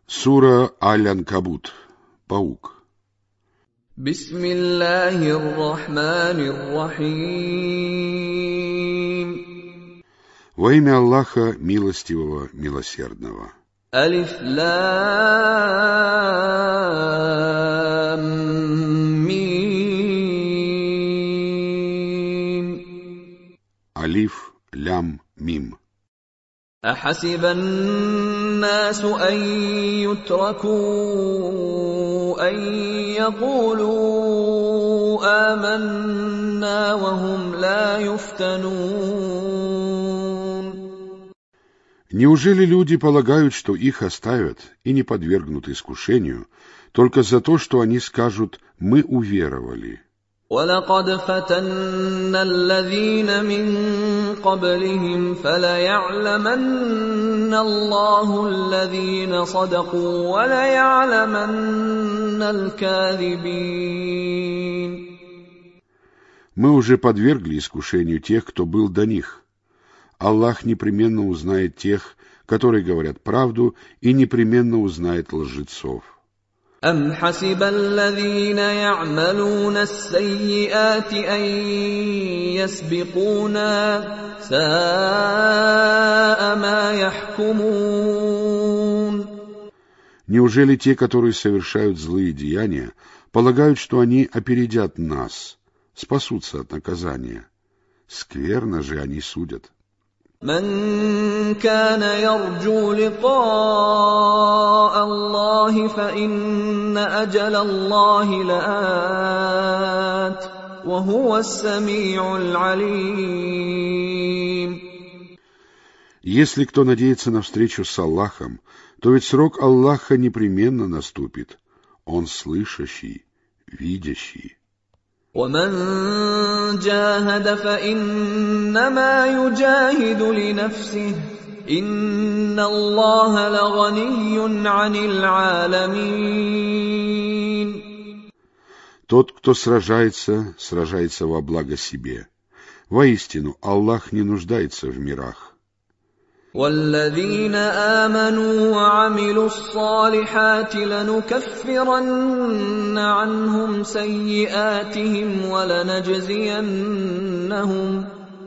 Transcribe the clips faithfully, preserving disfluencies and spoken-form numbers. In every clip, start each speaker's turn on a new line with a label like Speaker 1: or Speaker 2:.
Speaker 1: Сура Аль-Анкабут. Паук.
Speaker 2: Бисмиллахир-рахманир-рахим.
Speaker 1: Во имя Аллаха, милостивого, милосердного.
Speaker 2: Алиф-лам-мим.
Speaker 1: Алиф, лям, мим.
Speaker 2: أحسب الناس أن يتركوا أن يقولوا آمنا وهم لا يفتنون.
Speaker 1: Неужели люди полагают, что их оставят и не подвергнут искушению только за то, что они скажут «мы уверовали»?
Speaker 2: وَلَقَدْ فَتَنَّا الَّذِينَ مِن قَبْلِهِمْ فَلَيَعْلَمَنَّ اللَّهُ الَّذِينَ صَدَقُوا وَلَيَعْلَمَنَّ الْكَاذِبِينَ.
Speaker 1: Мы уже подвергли искушению тех, кто был до них. Аллах непременно узнает тех, которые говорят правду, и непременно узнает лжецов.
Speaker 2: أَمْ حَسِبَ الَّذِينَ يَعْمَلُونَ السَّيِّئَاتِ أَن يَسْبِقُونَا سَاءَ مَا يَحْكُمُونَ.
Speaker 1: Неужели те, которые совершают злые деяния, полагают, что они опередят нас, спасутся от наказания? Скверно же они судят.
Speaker 2: من كان يرجو لقاء الله فإن أجل الله لآت وهو السميع العليم.
Speaker 1: Если кто надеется на встречу с Аллахом, то ведь срок Аллаха непременно наступит. Он слышащий, видящий.
Speaker 2: ومن جاهد فإنما يجاهد لنفسه إن الله لغني عن العالمين.
Speaker 1: Тот, кто сражается, сражается во благо себе. Воистину, Аллах не нуждается в мирах.
Speaker 2: والذين آمنوا وعملوا الصالحات لنكفرن عنهم سيئاتهم ولنجزينهم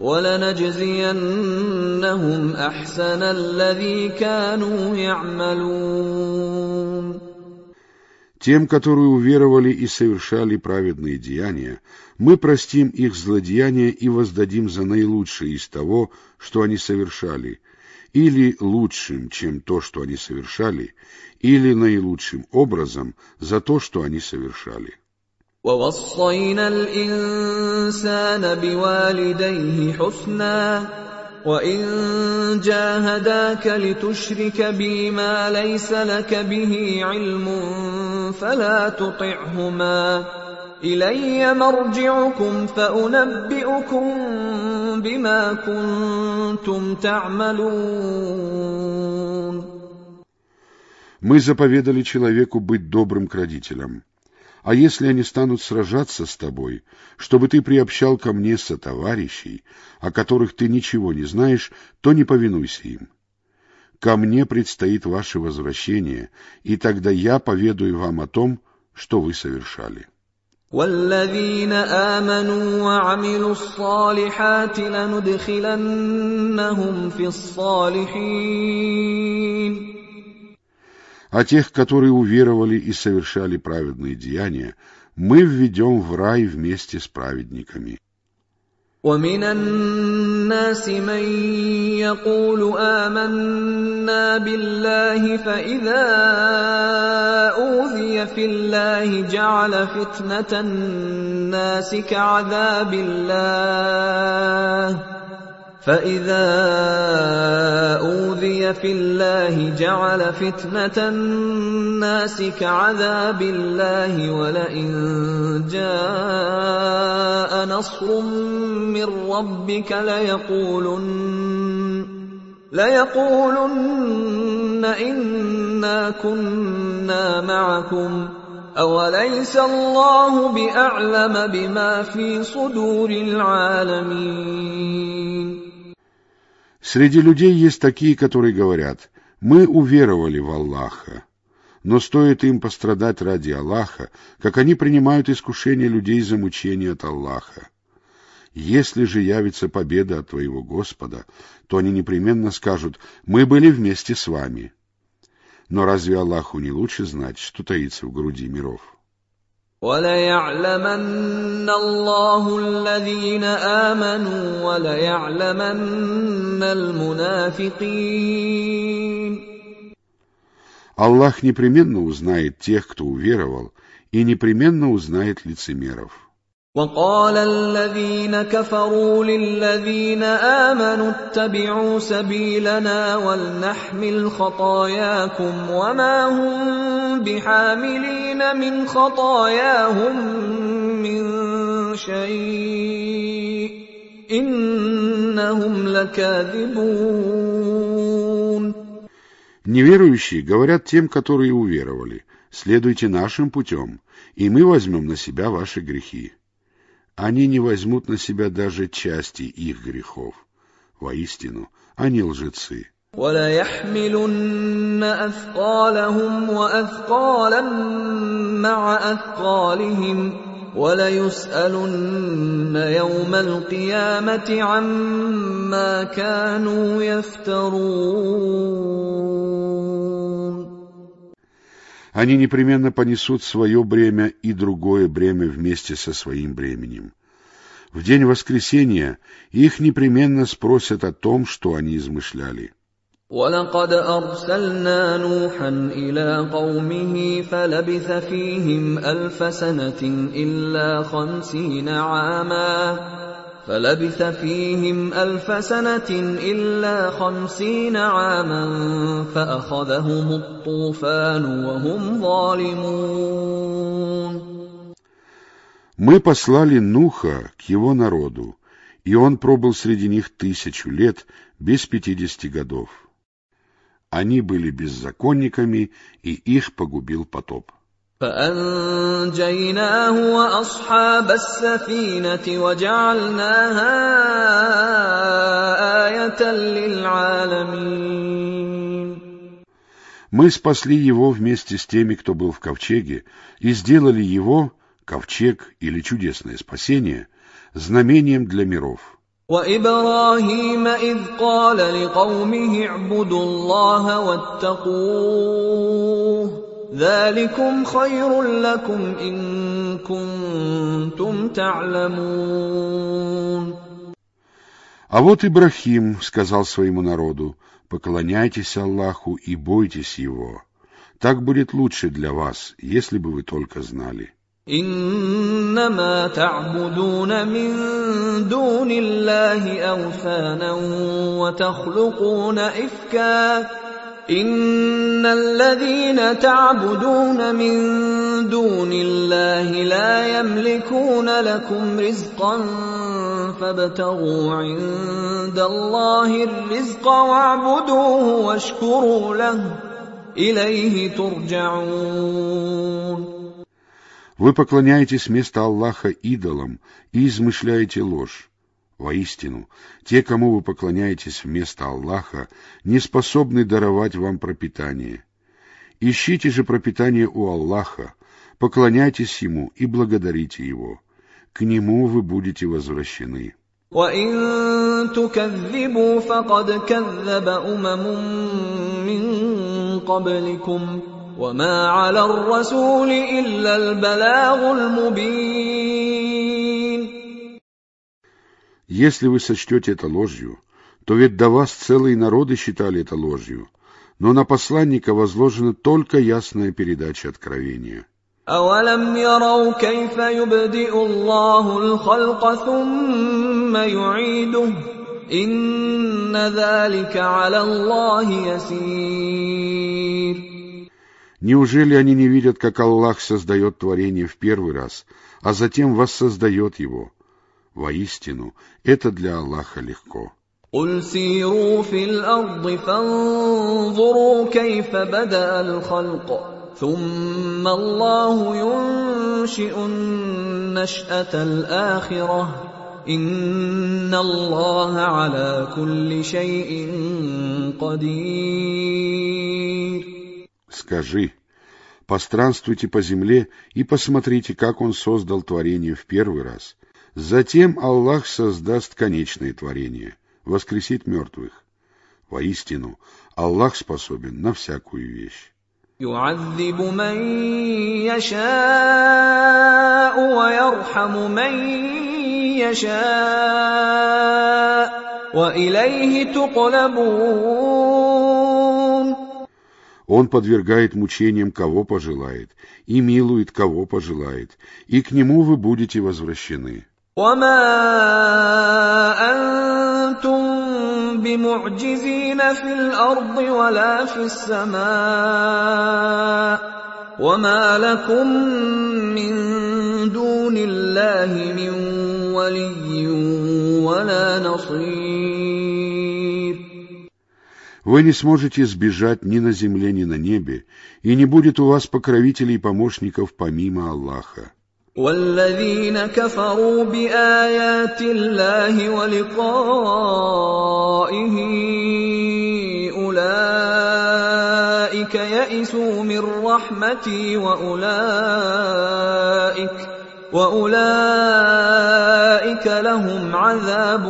Speaker 2: ولنجزينهم أحسن الذي كانوا يعملون.
Speaker 1: Тем, которые уверовали и совершали праведные деяния, мы простим их злодеяния и воздадим за наилучшее из того, что они совершали, или лучшим, чем то, что они совершали, или наилучшим образом за то, что они совершали.
Speaker 2: وَوَصَّيْنَا الْإِنسَانَ بِوَالِدَيْهِ حُسْنًا وَإِن جَاهَدَاكَ لِتُشْرِكَ بِي مَا لَيْسَ لَكَ بِهِ عِلْمٌ فَلَا تُطِعْهُمَا إِلَيَّ مَرْجِعُكُمْ فَأُنَبِّئُكُم بِمَا كُنتُمْ تَعْمَلُونَ.
Speaker 1: Мы заповедали человеку быть добрым к родителям. А если они станут сражаться с тобой, чтобы ты приобщал ко мне сотоварищей, о которых ты ничего не знаешь, то не повинуйся им. Ко мне предстоит ваше возвращение, и тогда я поведаю вам о том, что вы совершали.
Speaker 2: وَالَّذِينَ آمَنُوا وَعَمِلُوا الصَّالِحَاتِ لَنُدْخِلَنَّهُمْ فِي الصَّالِحِينَ.
Speaker 1: А тех, которые уверовали и совершали праведные деяния, мы введем в рай вместе с праведниками.
Speaker 2: وَمِنَ النَّاسِ مَن يَقُولُ آمَنَّا بِاللَّهِ فَإِذَا أُوذِيَ فِي اللَّهِ جَعَلَ فِتْنَةَ النَّاسِ كَعَذَابِ اللَّهِ فَإِذَا أُوذِيَ فِي اللَّهِ جَعَلَ فِتْنَةَ النَّاسِ كَعَذَابِ اللَّهِ وَلَئِن جَاءَ نَصْرٌ مِّن رَّبِّكَ لَيَقُولُنَّ لَيَقُولُنَّ إِنَّا كُنَّا مَعَكُمْ أَوَلَيْسَ اللَّهُ بِأَعْلَمَ بِمَا فِي صُدُورِ الْعَالَمِينَ.
Speaker 1: Среди людей есть такие, которые говорят: «Мы уверовали в Аллаха». Но стоит им пострадать ради Аллаха, как они принимают искушение людей за мучение от Аллаха. Если же явится победа от твоего Господа, то они непременно скажут: «Мы были вместе с вами». Но разве Аллаху не лучше знать, что таится в груди миров?
Speaker 2: وَلَيَعْلَمَنَّ اللَّهُ الَّذِينَ آمَنُوا وَلَيَعْلَمَنَّ الْمُنَافِقِينَ.
Speaker 1: Аллах непременно узнает тех, кто уверовал, и непременно узнает лицемеров.
Speaker 2: وَقَالَ الَّذِينَ كَفَرُوا لِلَّذِينَ آمَنُوا اتَّبِعُوا سَبِيلَنَا وَلْنَحْمِلْ خَطَايَاكُمْ وَمَا هُمْ بِحَامِلِينَ مِنْ خَطَايَاهُمْ مِنْ شَيْءٍ إِنَّهُمْ لَكَاذِبُونَ.
Speaker 1: Неверующие говорят тем, которые уверовали: «Следуйте нашим путем, и мы возьмем на себя ваши грехи». Они не возьмут на себя даже части их грехов. Воистину, они лжецы.
Speaker 2: وَلَيَحْمِلُنَّ أَثْقَالَهُمْ وَأَثْقَالًا مَعَ أَثْقَالِهِمْ وَلَيُسْأَلُنَّ يَوْمَ الْقِيَامَةِ عَمَّا كَانُوا يَفْتَرُونَ.
Speaker 1: Они непременно понесут свое бремя и другое бремя вместе со своим бременем. В день воскресения их непременно спросят о том, что они измышляли.
Speaker 2: وَلَقَدْ أَرْسَلْنَا نُوحًا إِلَىٰ قَوْمِهِ فَلَبِثَ فِيهِمْ أَلْفَ سَنَةٍ إِلَّا خَمْسِينَ عَامًا فلبث فيهم ألف سنة إلا خمسين عاما فأخذهم الطوفان وهم ظالمون.
Speaker 1: Мы послали Нуха к его народу, и он пробыл среди них тысячу лет без пятидесяти годов. Они были беззаконниками, и их погубил потоп.
Speaker 2: فأنجيناه وأصحاب السفينة وجعلناها آية للعالمين.
Speaker 1: Мы спасли его вместе с теми, кто был в ковчеге, и сделали его, ковчег или чудесное спасение, знамением для миров.
Speaker 2: وإبراهيم إذ قال لقومه اعبدوا الله واتقوه ذلكم خير لكم إن كنتم تعلمون.
Speaker 1: А вот Ибрахим сказал своему народу: поклоняйтесь Аллаху и бойтесь Его. Так будет лучше для вас, если бы вы только знали.
Speaker 2: إنما تعبدون من دون الله أوثانا وتخلقون إفكا إن الذين تعبدون من دون الله لا يملكون لكم رزقا فابتغوا عند الله الرزق واعبدوه واشكروا له إليه ترجعون.
Speaker 1: Вы поклоняетесь вместо Аллаха идолам и измышляете ложь. Воистину, те, кому вы поклоняетесь вместо Аллаха, не способны даровать вам пропитание. Ищите же пропитание у Аллаха, поклоняйтесь Ему и благодарите Его. К Нему вы будете возвращены.
Speaker 2: وَإِن تُكَذِّبُوا فَقَدْ كَذَّبَ أُمَمٌ مِّن قَبْلِكُمْ وَمَا عَلَى الرَّسُولِ إِلَّا الْبَلَاغُ الْمُبِينُ.
Speaker 1: Если вы сочтете это ложью, то ведь до вас целые народы считали это ложью, но на посланника возложена только ясная передача откровения.
Speaker 2: أَوَلَمْ يَرَوْا كَيْفَ يُبْدِئُ اللَّهُ الْخَلْقَ ثُمَّ يُعِيدُهُ إِنَّ ذَلِكَ عَلَى اللَّهِ يَسِيرٌ.
Speaker 1: Неужели они не видят, как Аллах создает творение в первый раз, а затем воссоздает его? Воистину, это для Аллаха легко.
Speaker 2: قُلْ سِيرُوا فِي الْأَرْضِ فَانظُرُوا كَيْفَ بَدَأَ الْخَلْقَ ثُمَّ اللَّهُ يُنشِئُ النَّشْأَةَ الْآخِرَةَ إِنَّ اللَّهَ عَلَى كُلِّ شَيْءٍ قَدِيرٌ.
Speaker 1: Скажи: Постранствуйте по земле и посмотрите, как Он создал творение в первый раз. Затем Аллах создаст конечное творение, воскресит мертвых. Воистину, Аллах способен на всякую вещь.
Speaker 2: يعذب من يشاء ويرحم من يشاء وإليه تقلبون.
Speaker 1: Он подвергает мучениям кого пожелает, и милует кого пожелает, и к нему вы будете возвращены.
Speaker 2: وما أنتم بمعجزين في الأرض ولا في السماء وما لكم من دون الله من ولي ولا نصير.
Speaker 1: Вы не сможете сбежать ни на земле, ни на небе, и не будет у вас покровителей и помощников помимо Аллаха.
Speaker 2: والذين كفروا بآيات الله ولقائه أولئك يئسوا من رحمتي وأولئك وأولئك لهم عذاب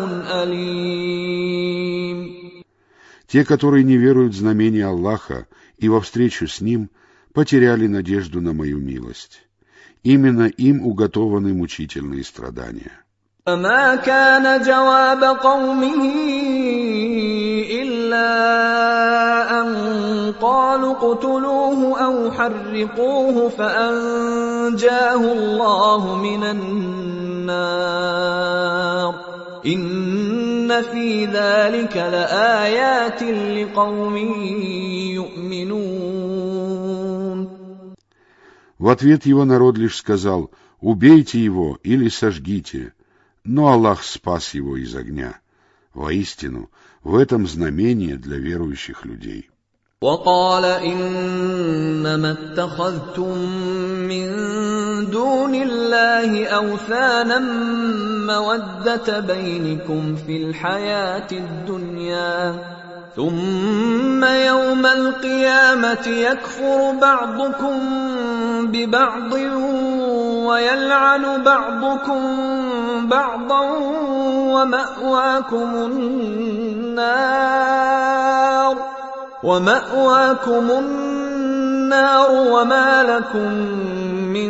Speaker 2: أليم.
Speaker 1: Те, которые не веруют в знамения Аллаха и во встречу с Ним, потеряли надежду на мою милость. Именно им уготованы мучительные страдания.
Speaker 2: فما كان جواب قومه إلا أن قالوا اقتلوه أو حرقوه فأنجاه الله من النار إن في ذلك لآيات لقوم يؤمنون.
Speaker 1: В ответ его народ лишь сказал: «Убейте его или сожгите», но Аллах спас его из огня. Воистину, в этом знамение для верующих людей.
Speaker 2: وقال إنما اتخذتم من دون الله أوثانا مودة بينكم في الحياة الدنيا ثم يوم القيامة يكفر بعضكم ببعض ويلعن بعضكم بعضا ومأواكم النار ومأواكم النار وما لكم من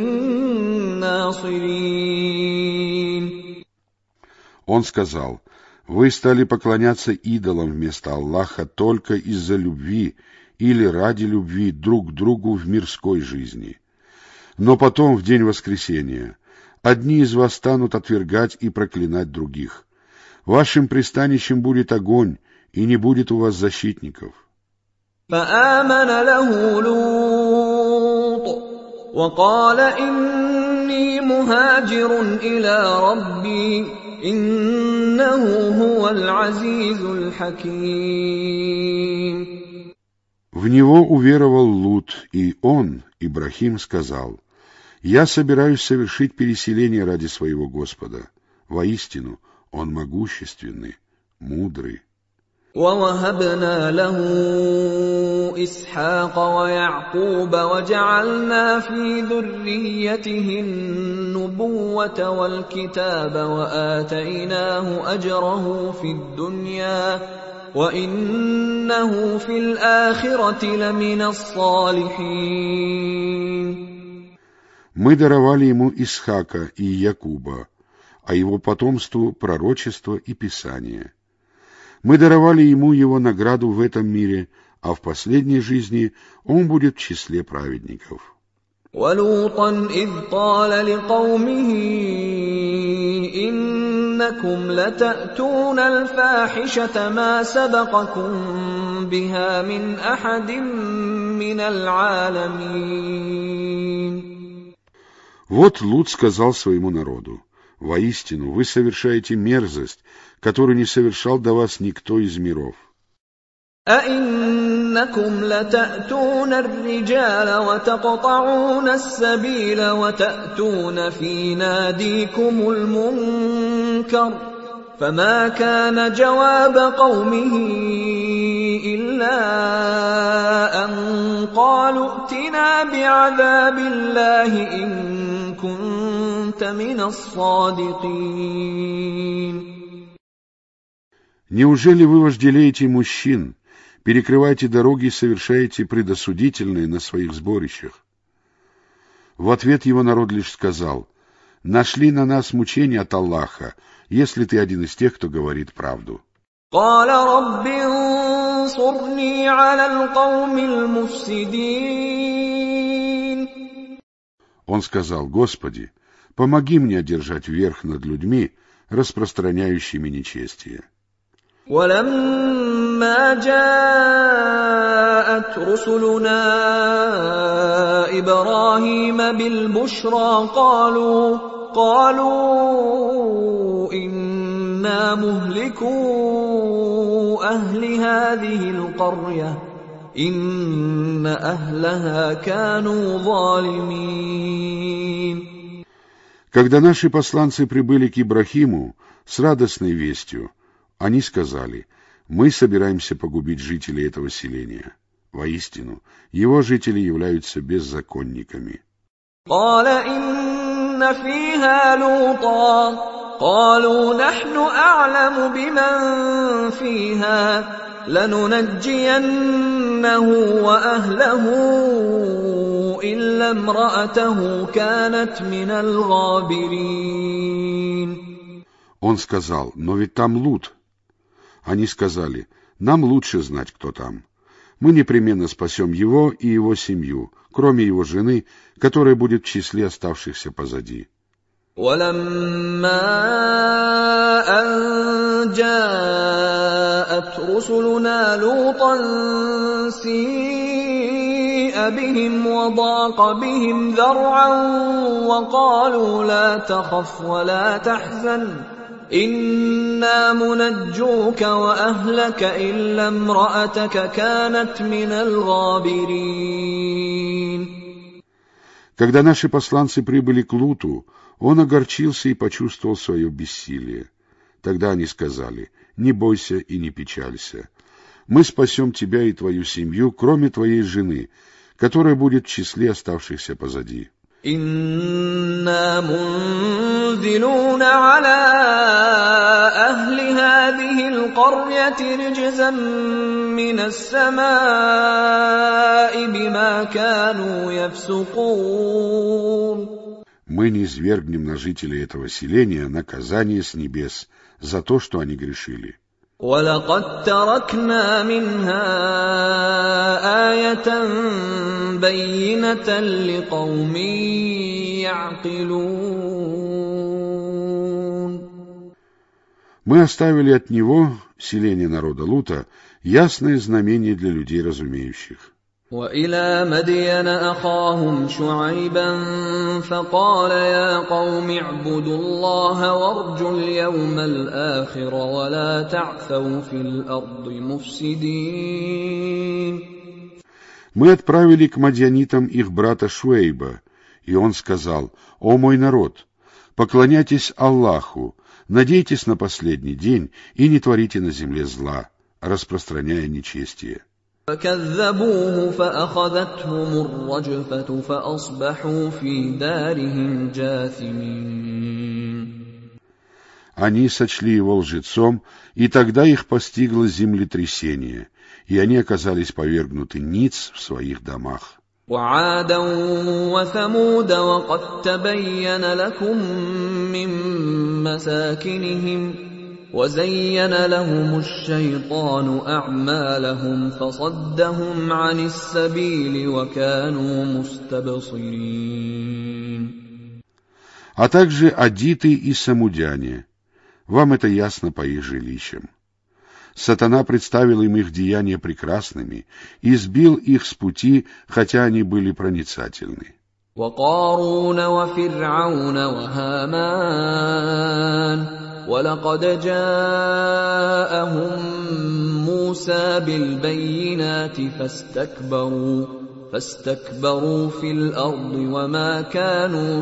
Speaker 2: ناصرين.
Speaker 1: Он сказал: «Вы стали поклоняться идолам вместо Аллаха только из-за любви или ради любви друг к другу в мирской жизни. Но потом, в день воскресения, одни из вас станут отвергать и проклинать других. Вашим пристанищем будет огонь, и не будет у вас защитников».
Speaker 2: فآمن له لوط وقال إني مهاجر إلى ربي إنه هو العزيز الحكيم.
Speaker 1: В него уверовал Лут, и он, Ибрахим, сказал: «Я собираюсь совершить переселение ради своего Господа. Воистину, он могущественный, мудрый».
Speaker 2: ووهبنا له إسحاق ويعقوب وجعلنا في ذريته النبوة والكتاب وآتيناه أجره في الدنيا وإنه في الآخرة لمن الصالحين.
Speaker 1: Мы даровали ему Исхака и Якуба, а его потомству пророчество и писание. Мы даровали ему его награду в этом мире, а в последней жизни он будет в числе праведников.
Speaker 2: وَلُوطًا إِذْ قَالَ لِقَوْمِهِ إِنَّكُمْ لَتَأْتُونَ الْفَاحِشَةَ مَا سَبَقَكُم بِهَا مِنْ أَحَدٍ مِّنَ الْعَالَمِينَ.
Speaker 1: Вот Лут сказал своему народу: «Воистину, вы совершаете мерзость, которую не совершал до вас никто из миров.
Speaker 2: أَإِنَّكُمْ لَتَأْتُونَ الرِّجَالَ وَتَقْطَعُونَ السَّبِيلَ وَتَأْتُونَ فِي نَادِيكُمُ الْمُنكَرَ فَمَا كَانَ جَوَابَ قَوْمِهِ إِلَّا أن قالوا ائتنا بعذاب الله إن كنت من الصادقين.
Speaker 1: Неужели вы вожделеете мужчин, перекрываете дороги и совершаете предосудительные на своих сборищах? В ответ его народ лишь сказал: «Нашли на нас мучения от Аллаха, если ты один из тех, кто говорит правду».
Speaker 2: قال رب انصرني على القوم المفسدين.
Speaker 1: Он сказал: «Господи, помоги мне одержать верх над людьми, распространяющими нечестие».
Speaker 2: ولما جاءت رسلنا إبراهيم بالبشرى قالوا قالوا إنا مهلكو أهل هذه القرية إن أهلها كانوا ظالمين.
Speaker 1: Когда наши посланцы прибыли к Ибрахиму с радостной вестью, они сказали: «Мы собираемся погубить жителей этого селения. Воистину, его жители являются беззаконниками».
Speaker 2: قال إن فيها لوطا قالوا نحن أعلم بمن فيها لننجينه وأهله إلا امرأته كانت من الغابرين.
Speaker 1: Он сказал: «Но ведь там Лут». Они сказали: «Нам лучше знать, кто там. Мы непременно спасем его и его семью, кроме его жены, которая будет в числе оставшихся позади».
Speaker 2: ولما أن جاءت رسلنا لوطا سيء بهم وضاق بهم ذرعا وقالوا لا تخف ولا تحزن إنا منجوك وأهلك إلا امرأتك كانت من الغابرين.
Speaker 1: Когда наши посланцы прибыли к Луту, он огорчился и почувствовал свое бессилие. Тогда они сказали: «Не бойся и не печалься. Мы спасем тебя и твою семью, кроме твоей жены, которая будет в числе оставшихся позади».
Speaker 2: إنا منزلون على أهل هذه القرية رجزا من السماء بما كانوا يفسقون.
Speaker 1: Мы низвергнем на жителей этого селения наказание с небес за то, что они грешили.
Speaker 2: ولقد تركنا منها آية بينة لقوم يعقلون.
Speaker 1: Мы оставили от него, селение народа Лута, ясное знамение для людей разумеющих.
Speaker 2: وإلى مدين أخاهم شعيبا فقال يا قوم اعبدوا الله وارجوا اليوم الآخر ولا تعثوا في الأرض مفسدين.
Speaker 1: Мы отправили к мадьянитам их брата Шуэйба, и он сказал: «О мой народ, поклоняйтесь Аллаху, надейтесь на последний день и не творите на земле зла, распространяя нечестие».
Speaker 2: فكذبوه فأخذتهم الرجفة فأصبحوا في دارهم جاثمين.
Speaker 1: Они сочли его лжецом, и тогда их постигло землетрясение, и они оказались повергнуты ниц в своих домах.
Speaker 2: وعادا وثمود وقد تبين لكم من مساكنهم وزين لهم الشيطان أعمالهم فصدهم عن السبيل وكانوا مستبصرين.
Speaker 1: А также адиты и самудяне. Вам это ясно по их жилищам. Сатана представил им их деяния прекрасными и сбил их с пути, хотя они были проницательны.
Speaker 2: وقارون وفرعون وهامان ولقد جاءهم موسى بالبينات فاستكبروا فاستكبروا في الأرض وما كانوا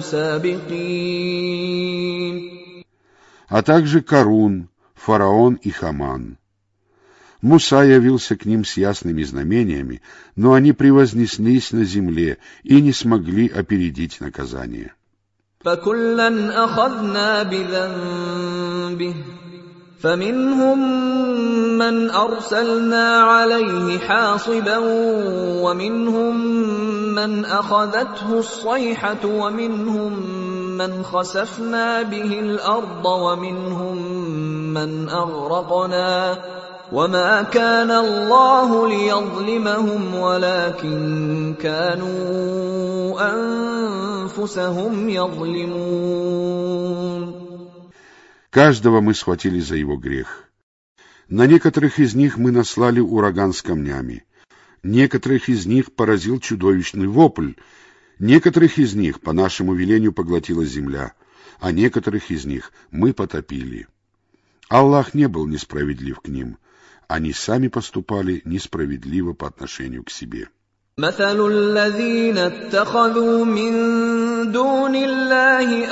Speaker 2: سابقين.
Speaker 1: А также Карун, фараон и Хаман. Муса явился к ним с ясными знамениями, но они превознеслись на земле и не смогли опередить наказание.
Speaker 2: فَكُلًّا أَخَذْنَا بِذَنبِهِ فَمِنْهُمْ مَنْ أَرْسَلْنَا عَلَيْهِ حَاصِبًا وَمِنْهُمْ مَنْ أَخَذَتْهُ الصَّيْحَةُ وَمِنْهُمْ مَنْ خَسَفْنَا بِهِ الْأَرْضَ وَمِنْهُمْ مَنْ أَغْرَقْنَا وَمَا كَانَ اللَّهُ لِيَظْلِمَهُمْ وَلَكِنْ كَانُوا أَنفُسَهُمْ يَظْلِمُونَ.
Speaker 1: Каждого мы схватили за его грех. На некоторых из них мы наслали ураган с камнями. Некоторых из них поразил чудовищный вопль. Некоторых из них по нашему велению поглотила земля, а некоторых из них мы потопили. Аллах не был несправедлив к ним. Они сами поступали несправедливо по отношению к себе.
Speaker 2: مثل الذين اتخذوا من دون الله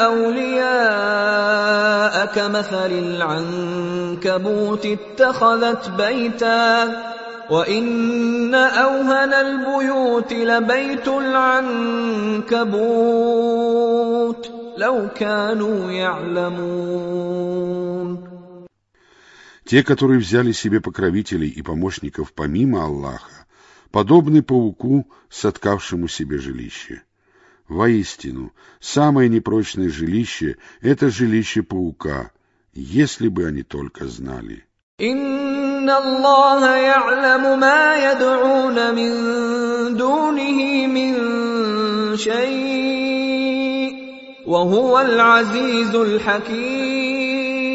Speaker 2: أولياء كمثل العنكبوت اتخذت بيتا وإن أوهن البيوت لبيت العنكبوت لو كانوا يعلمون.
Speaker 1: Те, которые взяли себе покровителей и помощников помимо Аллаха, подобны пауку, соткавшему себе жилище. Воистину, самое непрочное жилище — это жилище паука, если бы они только знали.
Speaker 2: إن الله يعلم ما يدعون من دونه من شيء وهو العزيز الحكيم.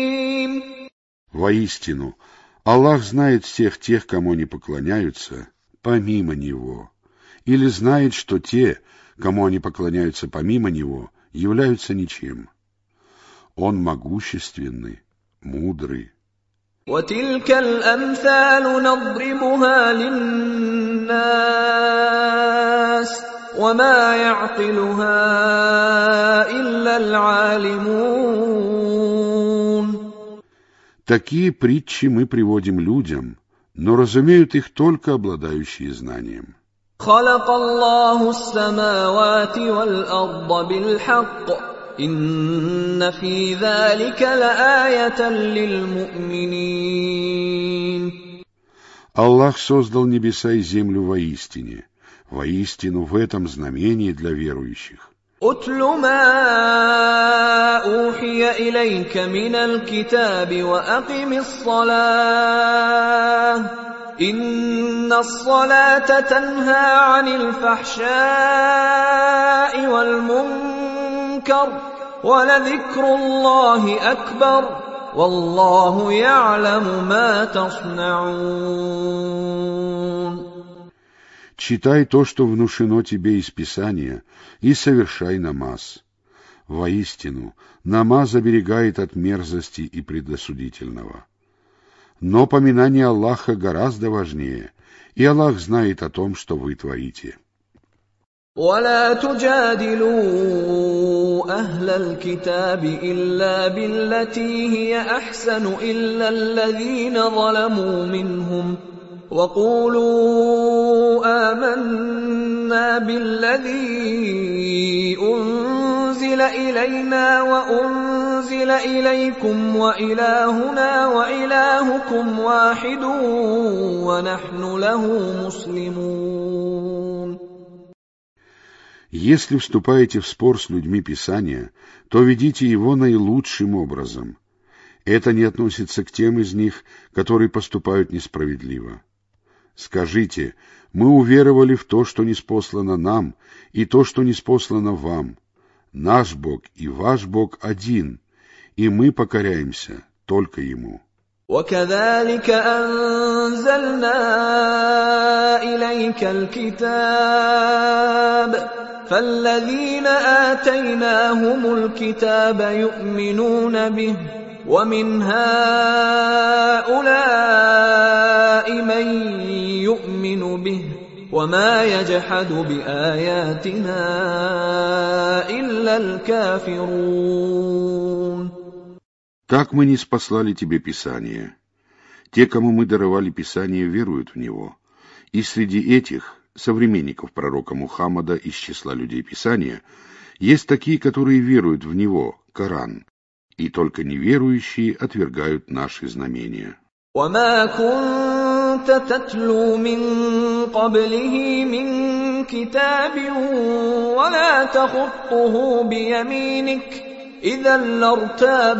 Speaker 1: Воистину, Аллах знает всех тех, кому они поклоняются, помимо Него, или знает, что те, кому они поклоняются помимо Него, являются ничем. Он могущественный, мудрый.
Speaker 2: وَتِلْكَ الْأَمْثَالُ نَضْرِبُهَا لِلنَّاسِ وَمَا يَعْقِلُهَا إِلَّا الْعَالِمُونَ.
Speaker 1: Такие притчи мы приводим людям, но разумеют их только обладающие знанием.
Speaker 2: خَلَقَ اللَّهُ السَّمَاوَاتِ وَالْأَرْضَ بِالْحَقِّ إِنَّ فِي ذَلِكَ لَآيَةً لِلْمُؤْمِنِينَ.
Speaker 1: Аллах создал небеса и землю воистине. Воистину в этом знамение для верующих.
Speaker 2: أُتْلُ مَا أُوحِيَ إِلَيْكَ مِنَ الْكِتَابِ وَأَقِمِ الصَّلَاةَ إِنَّ الصَّلَاةَ تَنْهَى عَنِ الْفَحْشَاءِ وَالْمُنكَرِ وَلَذِكْرُ اللَّهِ أَكْبَرُ وَاللَّهُ يَعْلَمُ مَا تَصْنَعُونَ.
Speaker 1: Читай то, что внушено тебе из Писания, и совершай намаз. Воистину, намаз оберегает от мерзости и предосудительного. Но поминание Аллаха гораздо важнее, и Аллах знает о том, что вы творите.
Speaker 2: وَلَا تُجَادِلُوا أَهْلَ الْكِتَابِ إِلَّا بِالَّتِي هِيَ أَحْسَنُ إِلَّا الَّذِينَ ظَلَمُوا مِنْهُمْ وَقُولُوا آمَنَّا بِالَّذِي أُنزِلَ إِلَيْنَا وَأُنزِلَ إِلَيْكُمْ وَإِلَٰهُنَا وَإِلَٰهُكُمْ وَاحِدٌ وَنَحْنُ لَهُ مُسْلِمُونَ.
Speaker 1: Если вступаете в спор с людьми Писания, то ведите его наилучшим образом. Это не относится к тем из них, которые поступают несправедливо. Скажите, мы уверовали в то, что ниспослано нам, и то, что ниспослано вам. Наш Бог и ваш Бог один, и мы покоряемся только Ему.
Speaker 2: وَكَذَلِكَ أَنزَلْنَا إِلَيْكَ الْكِتَابَ فَالَّذِينَ آتَيْنَاهُمُ الْكِتَابَ يُؤْمِنُونَ بِهِ وَمِنْ هَؤُلَاءِ مَن يُؤْمِنُ بِهِ وَمَا يَجْحَدُ بِآيَاتِنَا إِلَّا الْكَافِرُونَ.
Speaker 1: Так мы ниспослали тебе Писание. Те, кому мы даровали Писание, веруют в него. И среди этих, современников пророка Мухаммада из числа людей Писания, есть такие, которые веруют в него, Коран, и только неверующие отвергают наши знамения.
Speaker 2: وَمَا كُنْتَ تَتْلُو مِنْ قَبْلِهِ مِنْ كِتَابٍ وَلَا تَخُطُّهُ بِيَمِينِكَ إِذًا لَارْتَابَ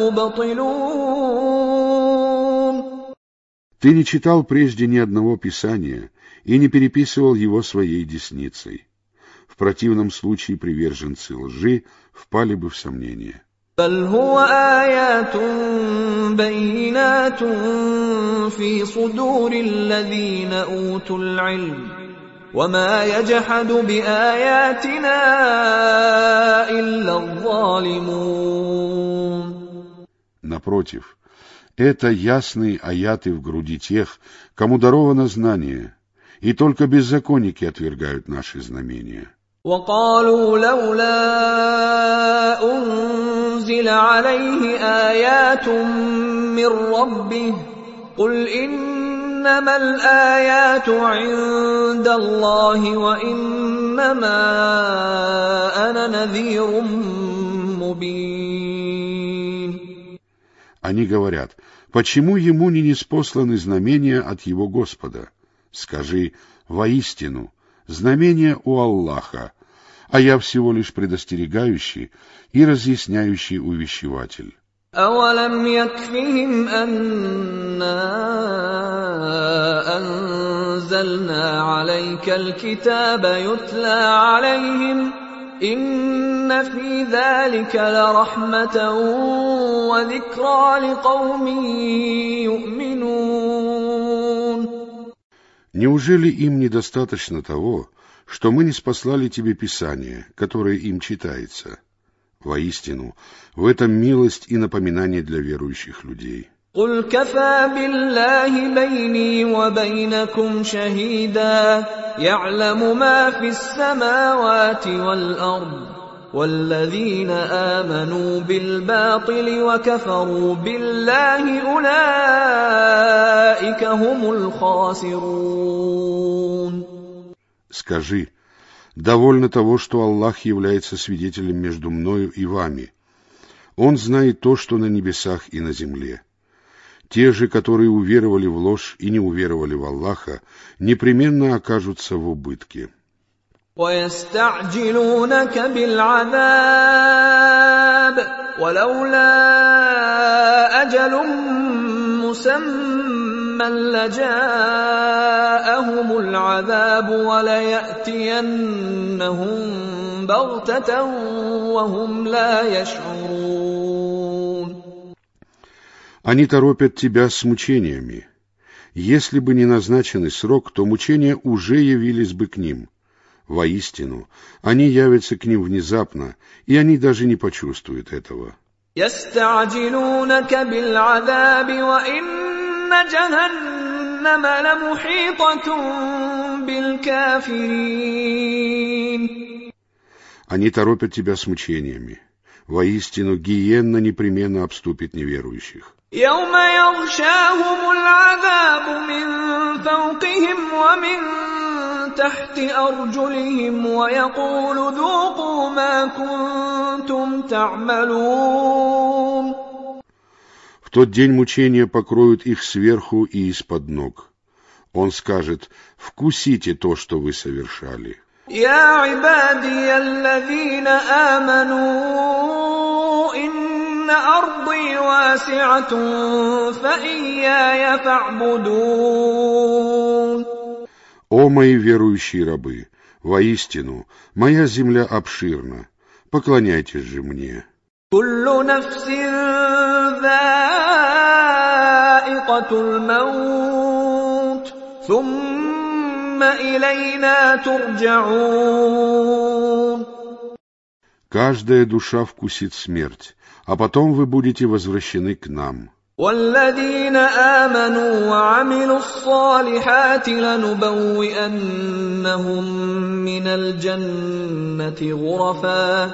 Speaker 2: الْمُبْطِلُونَ.
Speaker 1: Ты не читал прежде ни одного писания и не переписывал его своей десницей. В противном случае приверженцы лжи впали бы в сомнение.
Speaker 2: بل هو آيات بينات في صدور الذين أوتوا العلم وما يجحد بآياتنا إلا الظالمون.
Speaker 1: Напротив, это ясные аяты в груди тех, кому даровано знание, и только беззаконники отвергают наши знамения.
Speaker 2: وقالوا لولا أنزل عليه آيات من ربه قل إنما الآيات عند الله وإنما أنا نذير مبين.
Speaker 1: Они говорят, почему ему не ниспосланы знамения от его Господа? Скажи, воистину, знамение у Аллаха, а я всего лишь предостерегающий и разъясняющий увещеватель.
Speaker 2: أَوَلَمْ يَكْفِهِمْ أَنَّا أَنزَلْنَا عَلَيْكَ الْكِتَابَ يُتْلَى عَلَيْهِمْ إِنَّ فِي ذَلِكَ لَرَحْمَةً وَذِكْرَى لِقَوْمٍ يُؤْمِنُونَ.
Speaker 1: Неужели им недостаточно того, что мы ниспослали тебе Писание, которое им читается? Воистину, в этом милость и напоминание для верующих людей.
Speaker 2: قُلْ كَفَى بِاللَّهِ بَيْنِي وَبَيْنَكُمْ شَهِيدًا يَعْلَمُ مَا فِي السَّمَاوَاتِ وَالْأَرْضِ وَالَّذِينَ آمَنُوا بِالْبَاطِلِ وَكَفَرُوا بِاللَّهِ أُولَئِكَ هُمُ الْخَاسِرُونَ.
Speaker 1: Скажи, довольно того, что Аллах является свидетелем между мною и вами. Он знает то, что на небесах и на земле. Те же, которые уверовали в ложь и не уверовали в Аллаха, непременно окажутся в убытке.
Speaker 2: وَيَسْتَعْجِلُونَكَ بِالْعَذَابِ وَلَوْلَا أَجَلٌ مُّسَمًّى لَّجَاءَهُمُ الْعَذَابُ وَلَيَأْتِيَنَّهُم بَغْتَةً وَهُمْ لَا يَشْعُرُونَ.
Speaker 1: Они торопят тебя с мучениями. Если бы не назначенный срок, то мучения уже явились бы к ним. Воистину, они явятся к ним внезапно, и они даже не почувствуют этого.
Speaker 2: يَسْتَعْجِلُونَكَ بِالْعَذَابِ وَإِنَّ جَهَنَّمَ لَمُحِيطَةٌ بِالْكَافِرِينَ.
Speaker 1: Они торопят тебя с мучениями. Воистину, гиенна непременно обступит неверующих.
Speaker 2: يَوْمَ يَغْشَاهُمُ الْعَذَابُ مِنْ فَوْقِهِمْ وَمِنْ تحت أرجلهم ويقول ذوقوا ما كنتم تعملون.
Speaker 1: В тот день мучения покроют их сверху и из-под ног. Он скажет: вкусите то, что вы совершали.
Speaker 2: يا عبادي الذين آمنوا إن أرضي واسعة فإياي فاعبدون.
Speaker 1: О мои верующие рабы, воистину, моя земля обширна, поклоняйтесь же мне.
Speaker 2: كل نفس ذائقة الموت ثم إلينا ترجعون.
Speaker 1: Каждая душа вкусит смерть, а потом вы будете возвращены к нам.
Speaker 2: والذين آمنوا وعملوا الصالحات لنبوئنهم من الجنة غرفا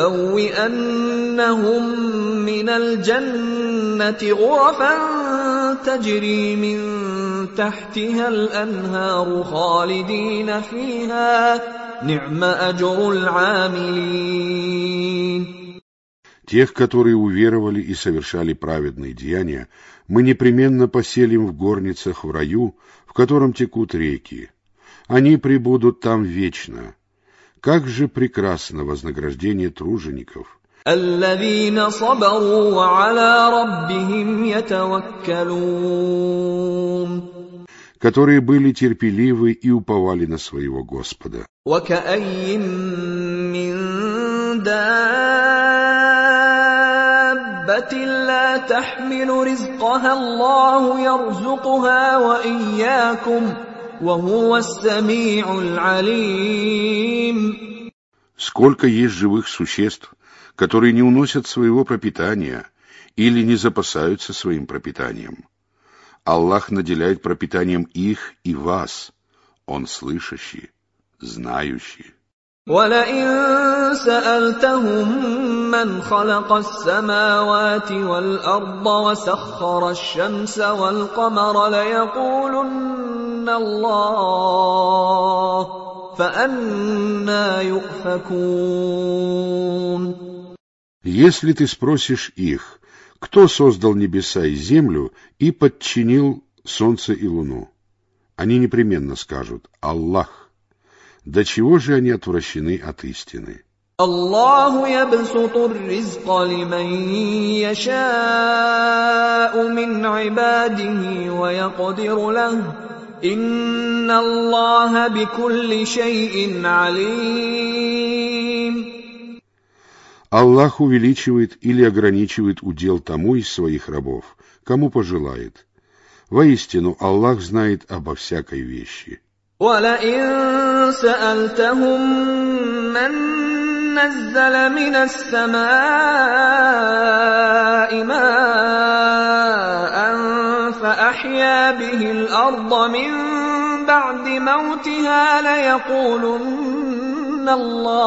Speaker 2: لنبوئنهم من الجنة غرفا تجري من تحتها الأنهار خالدين فيها نعم أجر العاملين.
Speaker 1: Тех, которые уверовали и совершали праведные деяния, мы непременно поселим в горницах в раю, в котором текут реки. Они пребудут там вечно. Как же прекрасно вознаграждение тружеников!
Speaker 2: الذين صبروا وعلى ربهم يتوكلون.
Speaker 1: Которые были терпеливы и уповали на своего Господа.
Speaker 2: وكأين من دابة لا تحمل رزقها الله يرزقها وإياكم وهو السميع العليم.
Speaker 1: Сколько есть живых существ, которые не уносят своего пропитания или не запасаются своим пропитанием. Аллах наделяет пропитанием их и вас. Он слышащий, знающий.
Speaker 2: وَلَئِن سَأَلْتَهُم مَّنْ خَلَقَ السَّمَاوَاتِ وَالْأَرْضَ وَسَخَّرَ الشَّمْسَ وَالْقَمَرَ لَيَقُولُنَّ اللَّهُ فَأَنَّىٰ يُؤْفَكُونَ.
Speaker 1: Если ты спросишь их, кто создал небеса и землю и подчинил солнце и луну, они непременно скажут «Аллах». До чего же они отвращены от истины?
Speaker 2: Аллаху ябсуту рризка лиман яша'у мин ибадихи ва якдиру лаху. Инна Аллаха бикулли шай'ин алим.
Speaker 1: Аллах увеличивает или ограничивает удел тому из своих рабов, кому пожелает. Воистину, Аллах знает обо всякой вещи.
Speaker 2: وَلَئِن سَأَلْتَهُم مَّن نَّزَّلَ مِنَ السَّمَاءِ مَاءً فَأَحْيَا بِهِ الْأَرْضَ مِن بَعْدِ مَوْتِهَا لَيَقُولُنَّ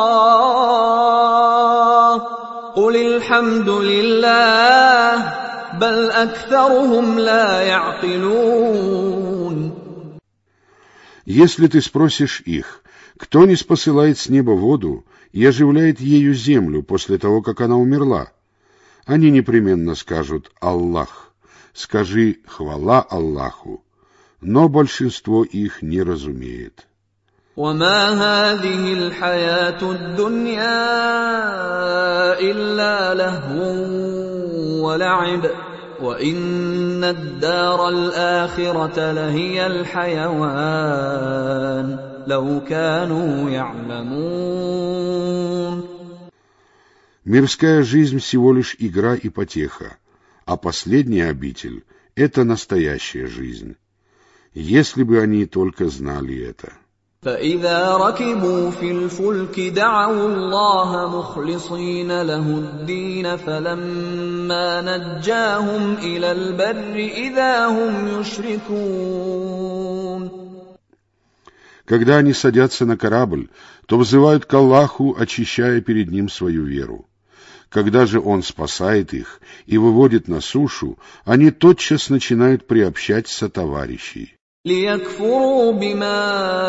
Speaker 2: اللَّهُ قُلِ الْحَمْدُ لِلَّهِ بَلْ أَكْثَرُهُمْ لَا يَعْقِلُونَ.
Speaker 1: Если ты спросишь их, кто не спосылает с неба воду и оживляет ею землю после того, как она умерла, они непременно скажут «Аллах». Скажи «Хвала Аллаху», но большинство их не разумеет.
Speaker 2: وَمَا هَٰذِهِ الْحَيَاةُ الدُّنْيَا إِلَّا لَهْوٌ وَلَعِبٌ وَإِنَّ الدَّارَ الْآخِرَةَ لَهِيَ الْحَيَوَانُ لَوْ كَانُوا يَعْلَمُونَ.
Speaker 1: Мирская жизнь всего лишь игра и потеха, а последняя обитель — это настоящая жизнь. Если бы они только знали это.
Speaker 2: فَإِذَا رَكِبُوا فِي الْفُلْكِ دَعَوُا اللَّهَ مُخْلِصِينَ لَهُ الدِّينَ فَلَمَّا نَجَّاهُمْ إِلَى الْبَرِّ إِذَا هُمْ يُشْرِكُونَ.
Speaker 1: Когда они садятся на корабль, то взывают к Аллаху, очищая перед ним свою веру. Когда же Он спасает их и выводит на сушу, они тотчас начинают приобщать сотоварищей.
Speaker 2: لِيَكْفُرُوا بِمَا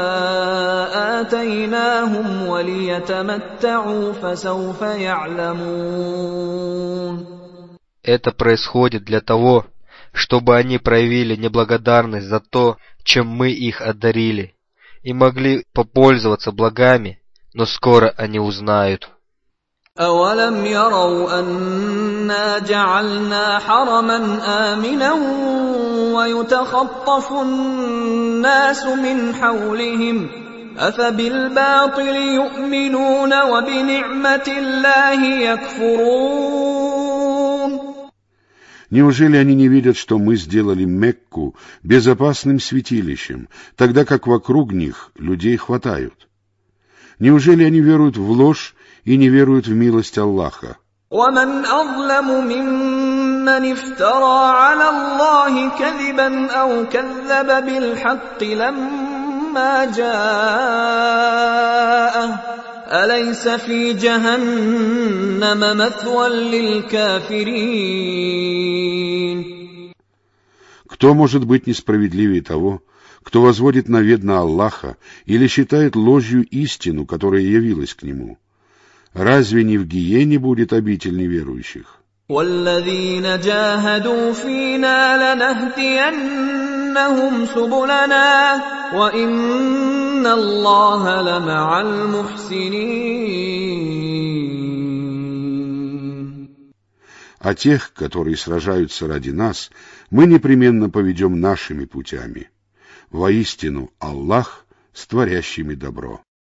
Speaker 2: آتَيْنَاهُمْ وَلِيَتَمَتَّعُوا فَسَوْفَ يَعْلَمُونَ.
Speaker 3: Это происходит для того, чтобы они проявили неблагодарность за то, чем мы их одарили, и могли попользоваться благами, но скоро они узнают.
Speaker 2: أَوَلَمْ يَرَوْا أَنَّا جَعَلْنَا حَرَمًا آمِنًا وَيُتَخَطَّفُ النَّاسُ مِنْ حَوْلِهِمْ أَفَبِالْبَاطِلِ يُؤْمِنُونَ وَبِنِعْمَةِ اللَّهِ يَكْفُرُونَ.
Speaker 1: Неужели они не видят, что мы сделали Мекку безопасным святилищем, тогда как вокруг них людей хватают? Неужели они веруют в ложь и не веруют в милость Аллаха?
Speaker 2: وَمَنْ أَظْلَمُ مِمَّنِ افْتَرَىٰ عَلَى اللَّهِ كَذِبًا أَوْ كَذَّبَ بِالْحَقِّ لَمَّا جَاءَهُ أَلَيْسَ فِي جَهَنَّمَ مَثْوًى لِلْكَافِرِينَ.
Speaker 1: Кто может быть несправедливее того, кто возводит навет на Аллаха или считает ложью истину, которая явилась к нему? Разве не в гиене будет обитель неверующих?
Speaker 2: وَالَّذِينَ جَاهَدُوا فِينَا لَنَهْدِيَنَّهُمْ سُبُلَنَا وَإِنَّ اللَّهَ لَمَعَ الْمُحْسِنِينَ.
Speaker 1: А тех, которые сражаются ради нас, мы непременно поведем нашими путями. Воистину, Аллах с творящими добро.